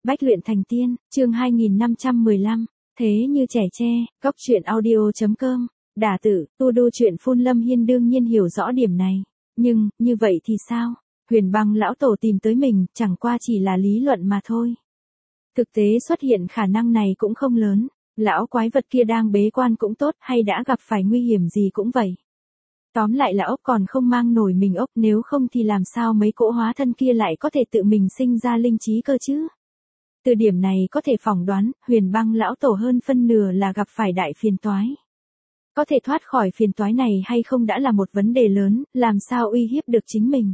Bách luyện thành tiên, chương 2515, thế như trẻ tre, góc truyện audio.com, đả tử, tu đô chuyện phun Lâm Hiên đương nhiên hiểu rõ điểm này. Nhưng, như vậy thì sao? Huyền Băng lão tổ tìm tới mình, chẳng qua chỉ là lý luận mà thôi. Thực tế xuất hiện khả năng này cũng không lớn, lão quái vật kia đang bế quan cũng tốt hay đã gặp phải nguy hiểm gì cũng vậy. Tóm lại là ốc còn không mang nổi mình ốc, nếu không thì làm sao mấy cỗ hóa thân kia lại có thể tự mình sinh ra linh trí cơ chứ? Từ điểm này có thể phỏng đoán, Huyền Băng lão tổ hơn phân nửa là gặp phải đại phiền toái. Có thể thoát khỏi phiền toái này hay không đã là một vấn đề lớn, làm sao uy hiếp được chính mình.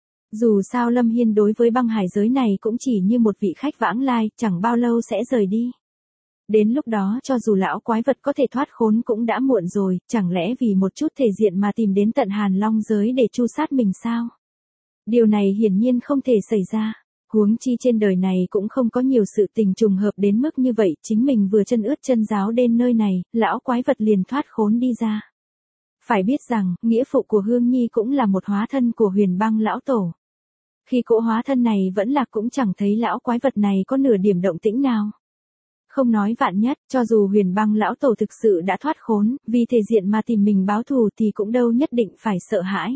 Dù sao Lâm Hiên đối với băng hải giới này cũng chỉ như một vị khách vãng lai, chẳng bao lâu sẽ rời đi. Đến lúc đó cho dù lão quái vật có thể thoát khốn cũng đã muộn rồi, chẳng lẽ vì một chút thể diện mà tìm đến tận Hàn Long giới để tru sát mình sao? Điều này hiển nhiên không thể xảy ra. Huống chi trên đời này cũng không có nhiều sự tình trùng hợp đến mức như vậy, chính mình vừa chân ướt chân ráo đến nơi này, lão quái vật liền thoát khốn đi ra. Phải biết rằng, nghĩa phụ của Hương Nhi cũng là một hóa thân của Huyền Băng lão tổ. Khi cỗ hóa thân này vẫn lạc cũng chẳng thấy lão quái vật này có nửa điểm động tĩnh nào. Không nói vạn nhất, cho dù Huyền Băng lão tổ thực sự đã thoát khốn, vì thể diện mà tìm mình báo thù thì cũng đâu nhất định phải sợ hãi.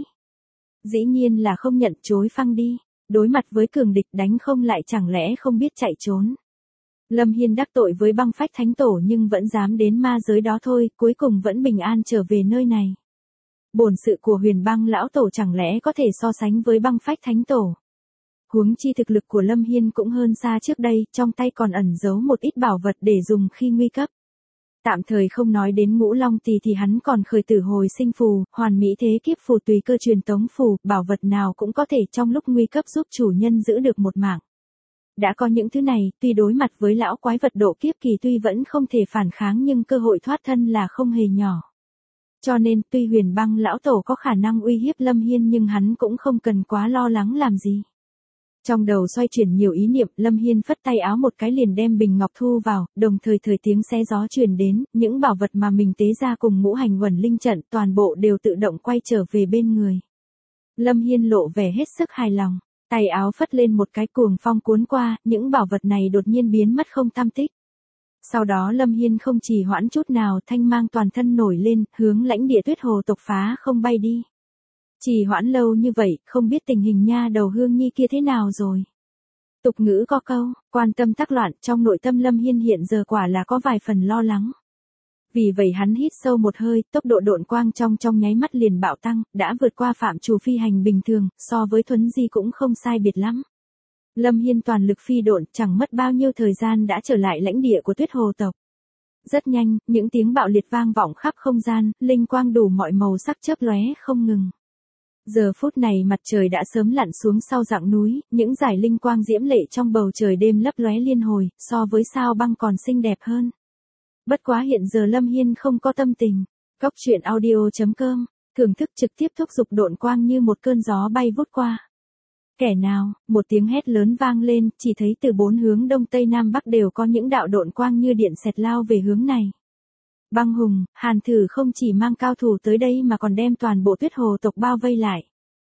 Dĩ nhiên là không nhận chối phăng đi. Đối mặt với cường địch đánh không lại chẳng lẽ không biết chạy trốn. Lâm Hiên đắc tội với băng phách thánh tổ nhưng vẫn dám đến ma giới đó thôi, cuối cùng vẫn bình an trở về nơi này. Bổn sự của Huyền Băng lão tổ chẳng lẽ có thể so sánh với băng phách thánh tổ. Huống chi thực lực của Lâm Hiên cũng hơn xa trước đây, trong tay còn ẩn giấu một ít bảo vật để dùng khi nguy cấp. Tạm thời không nói đến Ngũ Long Tỳ thì hắn còn khởi tử hồi sinh phù, hoàn mỹ thế kiếp phù tùy cơ truyền tống phù, bảo vật nào cũng có thể trong lúc nguy cấp giúp chủ nhân giữ được một mạng. Đã có những thứ này, tuy đối mặt với lão quái vật độ kiếp kỳ tuy vẫn không thể phản kháng nhưng cơ hội thoát thân là không hề nhỏ. Cho nên tuy Huyền Băng lão tổ có khả năng uy hiếp Lâm Hiên nhưng hắn cũng không cần quá lo lắng làm gì. Trong đầu xoay chuyển nhiều ý niệm, Lâm Hiên phất tay áo một cái liền đem bình ngọc thu vào, đồng thời tiếng xé gió truyền đến, những bảo vật mà mình tế ra cùng ngũ hành uẩn linh trận toàn bộ đều tự động quay trở về bên người. Lâm Hiên lộ vẻ hết sức hài lòng, tay áo phất lên một cái cuồng phong cuốn qua, những bảo vật này đột nhiên biến mất không tăm tích. Sau đó Lâm Hiên không trì hoãn chút nào, thanh mang toàn thân nổi lên, hướng lãnh địa Tuyết Hồ tộc phá không bay đi. Trì hoãn lâu như vậy, không biết tình hình nha đầu Hương Nhi kia thế nào rồi. Tục ngữ có câu, quan tâm tắc loạn, trong nội tâm Lâm Hiên hiện giờ quả là có vài phần lo lắng. Vì vậy hắn hít sâu một hơi, tốc độ độn quang trong nháy mắt liền bạo tăng, đã vượt qua phạm trù phi hành bình thường, so với thuấn di cũng không sai biệt lắm. Lâm Hiên toàn lực phi độn, chẳng mất bao nhiêu thời gian đã trở lại lãnh địa của Tuyết Hồ tộc. Rất nhanh, những tiếng bạo liệt vang vọng khắp không gian, linh quang đủ mọi màu sắc chớp lóe không ngừng. Giờ phút này mặt trời đã sớm lặn xuống sau rặng núi, những dải linh quang diễm lệ trong bầu trời đêm lấp lóe liên hồi, so với sao băng còn xinh đẹp hơn. Bất quá hiện giờ Lâm Hiên không có tâm tình. Góc truyện audio.com, thưởng thức trực tiếp thúc giục độn quang như một cơn gió bay vút qua. Kẻ nào, một tiếng hét lớn vang lên, chỉ thấy từ bốn hướng đông tây nam bắc đều có những đạo độn quang như điện xẹt lao về hướng này. Băng Hùng, Hàn Thử không chỉ mang cao thủ tới đây mà còn đem toàn bộ Tuyết Hồ tộc bao vây lại.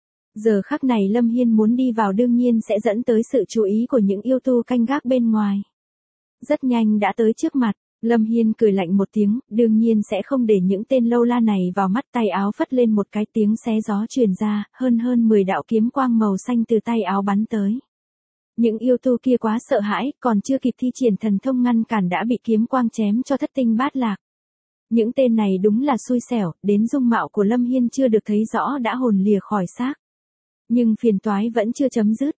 Giờ khắc này Lâm Hiên muốn đi vào đương nhiên sẽ dẫn tới sự chú ý của những yêu tu canh gác bên ngoài. Rất nhanh đã tới trước mặt, Lâm Hiên cười lạnh một tiếng, đương nhiên sẽ không để những tên lâu la này vào mắt, tay áo phất lên một cái tiếng xé gió truyền ra, hơn 10 đạo kiếm quang màu xanh từ tay áo bắn tới. Những yêu tu kia quá sợ hãi, còn chưa kịp thi triển thần thông ngăn cản đã bị kiếm quang chém cho thất tinh bát lạc. Những tên này đúng là xui xẻo, đến dung mạo của Lâm Hiên chưa được thấy rõ đã hồn lìa khỏi xác. Nhưng phiền toái vẫn chưa chấm dứt,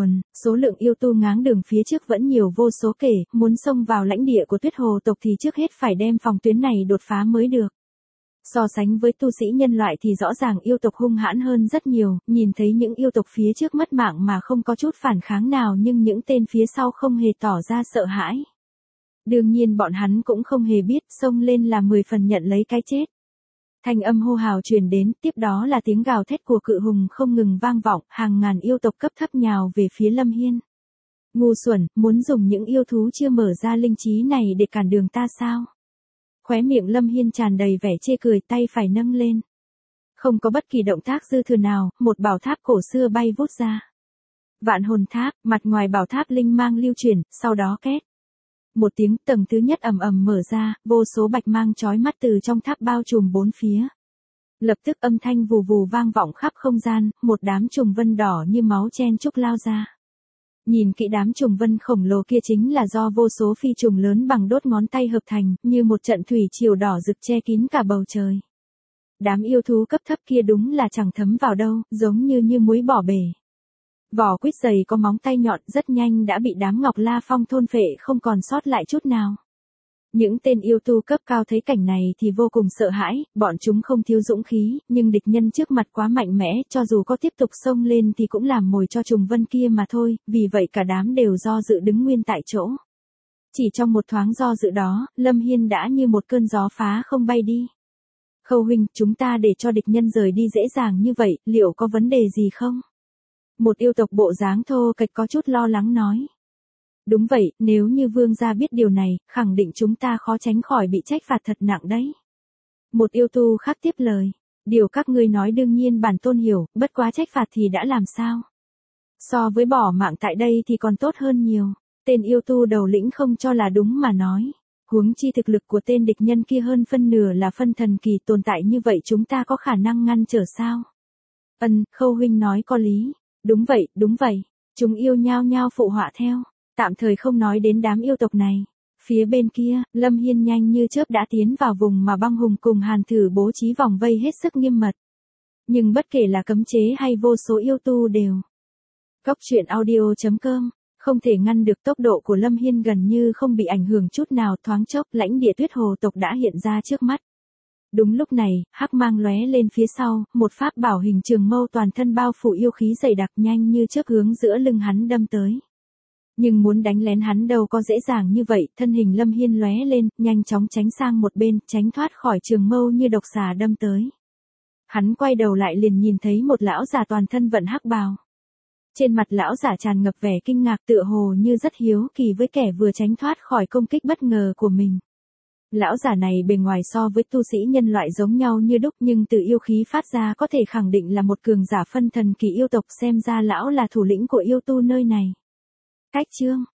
số lượng yêu tu ngáng đường phía trước vẫn nhiều vô số kể, muốn xông vào lãnh địa của Tuyết Hồ tộc thì trước hết phải đem phòng tuyến này đột phá mới được. So sánh với tu sĩ nhân loại thì rõ ràng yêu tộc hung hãn hơn rất nhiều, nhìn thấy những yêu tộc phía trước mất mạng mà không có chút phản kháng nào nhưng những tên phía sau không hề tỏ ra sợ hãi. Đương nhiên bọn hắn cũng không hề biết, xông lên là 10 phần nhận lấy cái chết. Thanh âm hô hào truyền đến, tiếp đó là tiếng gào thét của cự hùng không ngừng vang vọng, hàng ngàn yêu tộc cấp thấp nhào về phía Lâm Hiên. Ngu xuẩn, muốn dùng những yêu thú chưa mở ra linh trí này để cản đường ta sao? Khóe miệng Lâm Hiên tràn đầy vẻ chê cười, tay phải nâng lên. Không có bất kỳ động tác dư thừa nào, một bảo tháp cổ xưa bay vút ra. Vạn hồn tháp, mặt ngoài bảo tháp linh mang lưu chuyển, sau đó két. Một tiếng, tầng thứ nhất ầm ầm mở ra, vô số bạch mang chói mắt từ trong tháp bao trùm bốn phía. Lập tức âm thanh vù vù vang vọng khắp không gian, một đám trùng vân đỏ như máu chen chúc lao ra. Nhìn kỹ đám trùng vân khổng lồ kia chính là do vô số phi trùng lớn bằng đốt ngón tay hợp thành, như một trận thủy triều đỏ rực che kín cả bầu trời. Đám yêu thú cấp thấp kia đúng là chẳng thấm vào đâu, giống như muối bỏ bể. Vỏ quýt dày có móng tay nhọn rất nhanh đã bị đám Ngọc La Phong thôn phệ không còn sót lại chút nào. Những tên yêu tu cấp cao thấy cảnh này thì vô cùng sợ hãi, bọn chúng không thiếu dũng khí, nhưng địch nhân trước mặt quá mạnh mẽ, cho dù có tiếp tục xông lên thì cũng làm mồi cho trùng vân kia mà thôi, vì vậy cả đám đều do dự đứng nguyên tại chỗ. Chỉ trong một thoáng do dự đó, Lâm Hiên đã như một cơn gió phá không bay đi. Khâu huynh, chúng ta để cho địch nhân rời đi dễ dàng như vậy, liệu có vấn đề gì không? Một yêu tộc bộ dáng thô kệch có chút lo lắng nói. Đúng vậy, nếu như vương gia biết điều này, khẳng định chúng ta khó tránh khỏi bị trách phạt thật nặng đấy. Một yêu tu khác tiếp lời. Điều các ngươi nói đương nhiên bản tôn hiểu, bất quá trách phạt thì đã làm sao? So với bỏ mạng tại đây thì còn tốt hơn nhiều. Tên yêu tu đầu lĩnh không cho là đúng mà nói. Huống chi thực lực của tên địch nhân kia hơn phân nửa là phân thần kỳ tồn tại như vậy chúng ta có khả năng ngăn trở sao? Khâu huynh nói có lý. Đúng vậy. Chúng yêu nhao nhao phụ họa theo. Tạm thời không nói đến đám yêu tộc này. Phía bên kia, Lâm Hiên nhanh như chớp đã tiến vào vùng mà băng hùng cùng Hàn Thử bố trí vòng vây hết sức nghiêm mật. Nhưng bất kể là cấm chế hay vô số yêu tu đều. Cốc truyện audio.com, không thể ngăn được tốc độ của Lâm Hiên gần như không bị ảnh hưởng chút nào, thoáng chốc lãnh địa tuyết hồ tộc đã hiện ra trước mắt. Đúng lúc này, hắc mang lóe lên phía sau, một pháp bảo hình trường mâu toàn thân bao phủ yêu khí dày đặc nhanh như chớp hướng giữa lưng hắn đâm tới. Nhưng muốn đánh lén hắn đâu có dễ dàng như vậy, thân hình Lâm Hiên lóe lên, nhanh chóng tránh sang một bên, tránh thoát khỏi trường mâu như độc xà đâm tới. Hắn quay đầu lại liền nhìn thấy một lão già toàn thân vận hắc bào. Trên mặt lão giả tràn ngập vẻ kinh ngạc tựa hồ như rất hiếu kỳ với kẻ vừa tránh thoát khỏi công kích bất ngờ của mình. Lão giả này bề ngoài so với tu sĩ nhân loại giống nhau như đúc nhưng từ yêu khí phát ra có thể khẳng định là một cường giả phân thần kỳ yêu tộc, xem ra lão là thủ lĩnh của yêu tu nơi này. Cách chương